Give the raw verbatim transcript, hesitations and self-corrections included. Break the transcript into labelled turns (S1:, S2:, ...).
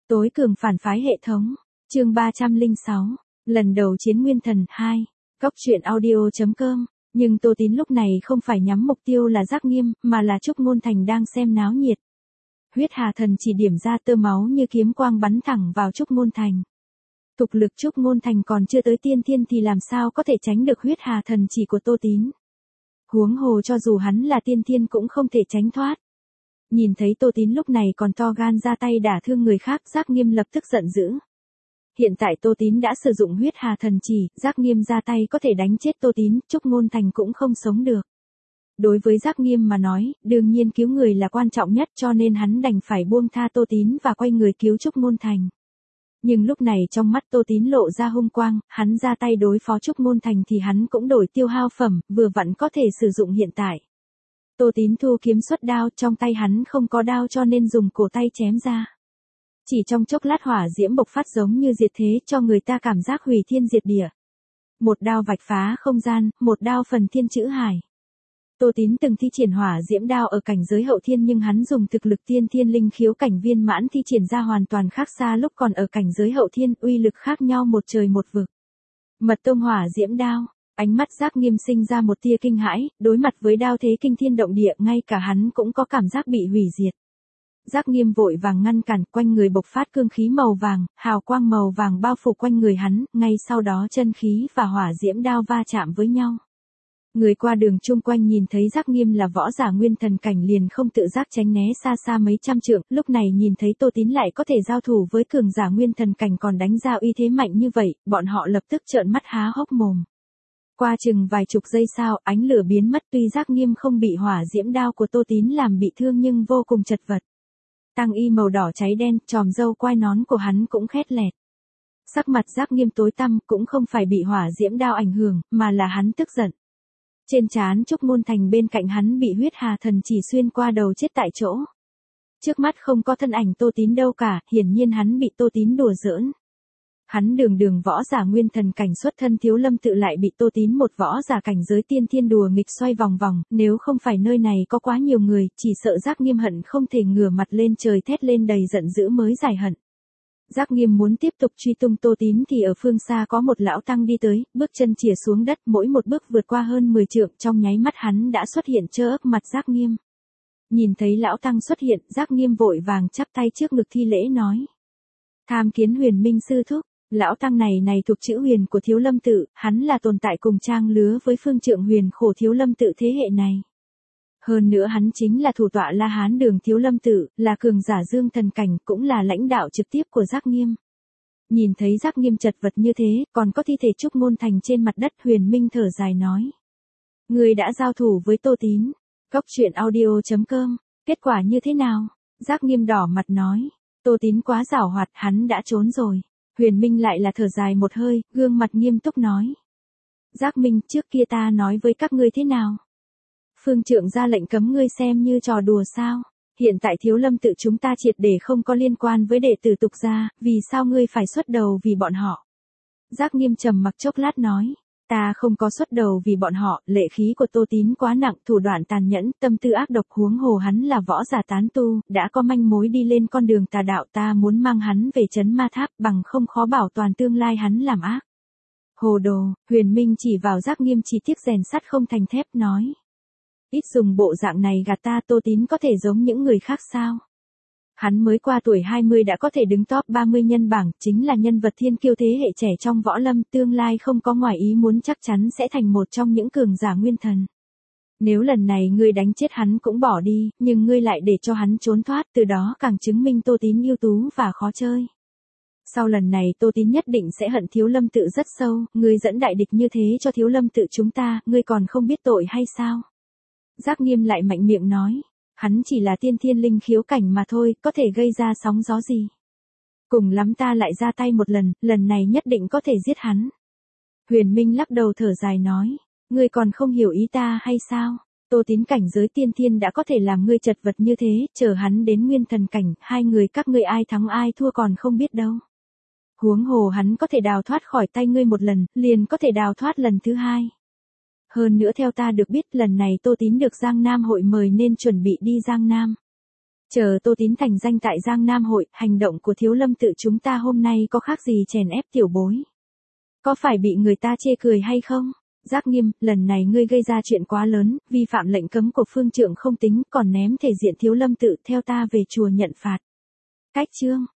S1: Tối cường phản phái hệ thống. Chương ba trăm lẻ sáu. Lần đầu chiến nguyên thần hai. Góc truyện audio chấm com. Nhưng Tô Tín lúc này không phải nhắm mục tiêu là Giác Nghiêm, mà là Trúc Ngôn Thành đang xem náo nhiệt. Huyết Hà Thần chỉ điểm ra tơ máu như kiếm quang bắn thẳng vào Trúc Ngôn Thành. Tục lực Trúc Ngôn Thành còn chưa tới tiên thiên thì làm sao có thể tránh được Huyết Hà Thần chỉ của Tô Tín. Huống hồ cho dù hắn là tiên thiên cũng không thể tránh thoát. Nhìn thấy Tô Tín lúc này còn to gan ra tay đả thương người khác, Giác Nghiêm lập tức giận dữ. Hiện tại Tô Tín đã sử dụng Huyết Hà Thần chỉ, Giác Nghiêm ra tay có thể đánh chết Tô Tín, Trúc Ngôn Thành cũng không sống được. Đối với Giác Nghiêm mà nói, đương nhiên cứu người là quan trọng nhất, cho nên hắn đành phải buông tha Tô Tín và quay người cứu Trúc Ngôn Thành. Nhưng lúc này trong mắt Tô Tín lộ ra hung quang, hắn ra tay đối phó Trúc Ngôn Thành thì hắn cũng đổi tiêu hao phẩm, vừa vặn có thể sử dụng hiện tại. Tô Tín thu kiếm xuất đao, trong tay hắn không có đao cho nên dùng cổ tay chém ra. Chỉ trong chốc lát hỏa diễm bộc phát giống như diệt thế, cho người ta cảm giác hủy thiên diệt địa. Một đao vạch phá không gian, một đao phần thiên chữ hải. Tô Tín từng thi triển hỏa diễm đao ở cảnh giới hậu thiên, nhưng hắn dùng thực lực tiên thiên linh khiếu cảnh viên mãn thi triển ra hoàn toàn khác xa lúc còn ở cảnh giới hậu thiên, uy lực khác nhau một trời một vực. Mật tông hỏa diễm đao. Ánh mắt Giác Nghiêm sinh ra một tia kinh hãi, đối mặt với đao thế kinh thiên động địa, ngay cả hắn cũng có cảm giác bị hủy diệt. Giác Nghiêm vội vàng ngăn cản, quanh người bộc phát cương khí màu vàng, hào quang màu vàng bao phủ quanh người hắn, ngay sau đó chân khí và hỏa diễm đao va chạm với nhau. Người qua đường chung quanh nhìn thấy Giác Nghiêm là võ giả nguyên thần cảnh liền không tự giác tránh né xa xa mấy trăm trượng, lúc này nhìn thấy Tô Tín lại có thể giao thủ với cường giả nguyên thần cảnh còn đánh ra uy thế mạnh như vậy, bọn họ lập tức trợn mắt há hốc mồm. Qua chừng vài chục giây sau, ánh lửa biến mất, tuy Giác Nghiêm không bị hỏa diễm đao của Tô Tín làm bị thương nhưng vô cùng chật vật. Tăng y màu đỏ cháy đen, tròm râu quai nón của hắn cũng khét lẹt. Sắc mặt Giác Nghiêm tối tăm, cũng không phải bị hỏa diễm đao ảnh hưởng, mà là hắn tức giận. Trên trán Trúc Ngôn Thành bên cạnh hắn bị Huyết Hà Thần chỉ xuyên qua đầu chết tại chỗ. Trước mắt không có thân ảnh Tô Tín đâu cả, hiển nhiên hắn bị Tô Tín đùa giỡn. Hắn đường đường võ giả nguyên thần cảnh xuất thân Thiếu Lâm Tự lại bị Tô Tín một võ giả cảnh giới tiên thiên đùa nghịch xoay vòng vòng, nếu không phải nơi này có quá nhiều người, chỉ sợ Giác Nghiêm hận không thể ngửa mặt lên trời thét lên đầy giận dữ mới giải hận. Giác Nghiêm muốn tiếp tục truy tung Tô Tín thì ở phương xa có một lão tăng đi tới, bước chân chìa xuống đất, mỗi một bước vượt qua hơn mười trượng, trong nháy mắt hắn đã xuất hiện trơ ấp mặt Giác Nghiêm. Nhìn thấy lão tăng xuất hiện, Giác Nghiêm vội vàng chắp tay trước ngực thi lễ nói: "Tham kiến Huyền Minh sư thúc." Lão tăng này này thuộc chữ Huyền của Thiếu Lâm Tự, hắn là tồn tại cùng trang lứa với Phương Trượng Huyền khổ Thiếu Lâm Tự thế hệ này. Hơn nữa hắn chính là thủ tọa La Hán Đường Thiếu Lâm Tự, là cường giả dương thần cảnh, cũng là lãnh đạo trực tiếp của Giác Nghiêm. Nhìn thấy Giác Nghiêm chật vật như thế, còn có thi thể Trúc Ngôn Thành trên mặt đất, Huyền Minh thở dài nói: "Người đã giao thủ với Tô Tín." Góc truyện audio chấm com. Kết quả như thế nào? Giác Nghiêm đỏ mặt nói: "Tô Tín quá giảo hoạt, hắn đã trốn rồi." Huyền Minh lại là thở dài một hơi, gương mặt nghiêm túc nói: "Giác Minh, trước kia ta nói với các ngươi thế nào? Phương Trượng ra lệnh cấm ngươi xem như trò đùa sao? Hiện tại Thiếu Lâm Tự chúng ta triệt để không có liên quan với đệ tử tục gia, vì sao ngươi phải xuất đầu vì bọn họ?" Giác Nghiêm trầm mặc chốc lát nói: "Ta không có xuất đầu vì bọn họ, lệ khí của Tô Tín quá nặng, thủ đoạn tàn nhẫn, tâm tư ác độc, huống hồ hắn là võ giả tán tu, đã có manh mối đi lên con đường tà đạo, ta muốn mang hắn về trấn ma tháp, bằng không khó bảo toàn tương lai hắn làm ác." Hồ đồ. Huyền Minh chỉ vào Giác Nghiêm chỉ tiếc rèn sắt không thành thép nói: "Ít dùng bộ dạng này gạt ta, Tô Tín có thể giống những người khác sao? Hắn mới qua tuổi hai mươi đã có thể đứng top ba mươi nhân bảng, chính là nhân vật thiên kiêu thế hệ trẻ trong võ lâm, tương lai không có ngoài ý muốn chắc chắn sẽ thành một trong những cường giả nguyên thần. Nếu lần này ngươi đánh chết hắn cũng bỏ đi, nhưng ngươi lại để cho hắn trốn thoát, từ đó càng chứng minh Tô Tín ưu tú và khó chơi. Sau lần này Tô Tín nhất định sẽ hận Thiếu Lâm Tự rất sâu, ngươi dẫn đại địch như thế cho Thiếu Lâm Tự chúng ta, ngươi còn không biết tội hay sao?" Giác Nghiêm lại mạnh miệng nói: "Hắn chỉ là tiên thiên linh khiếu cảnh mà thôi, có thể gây ra sóng gió gì? Cùng lắm ta lại ra tay một lần, lần này nhất định có thể giết hắn." Huyền Minh lắc đầu thở dài nói: "Ngươi còn không hiểu ý ta hay sao? Tô Tín cảnh giới tiên thiên đã có thể làm ngươi chật vật như thế, chờ hắn đến nguyên thần cảnh, hai người các ngươi ai thắng ai thua còn không biết đâu. Huống hồ hắn có thể đào thoát khỏi tay ngươi một lần, liền có thể đào thoát lần thứ hai. Hơn nữa theo ta được biết lần này Tô Tín được Giang Nam hội mời nên chuẩn bị đi Giang Nam. Chờ Tô Tín thành danh tại Giang Nam hội, hành động của Thiếu Lâm Tự chúng ta hôm nay có khác gì chèn ép tiểu bối? Có phải bị người ta chê cười hay không? Giác Nghiêm, lần này ngươi gây ra chuyện quá lớn, vi phạm lệnh cấm của phương trượng không tính, còn ném thể diện Thiếu Lâm Tự, theo ta về chùa nhận phạt. Cách chương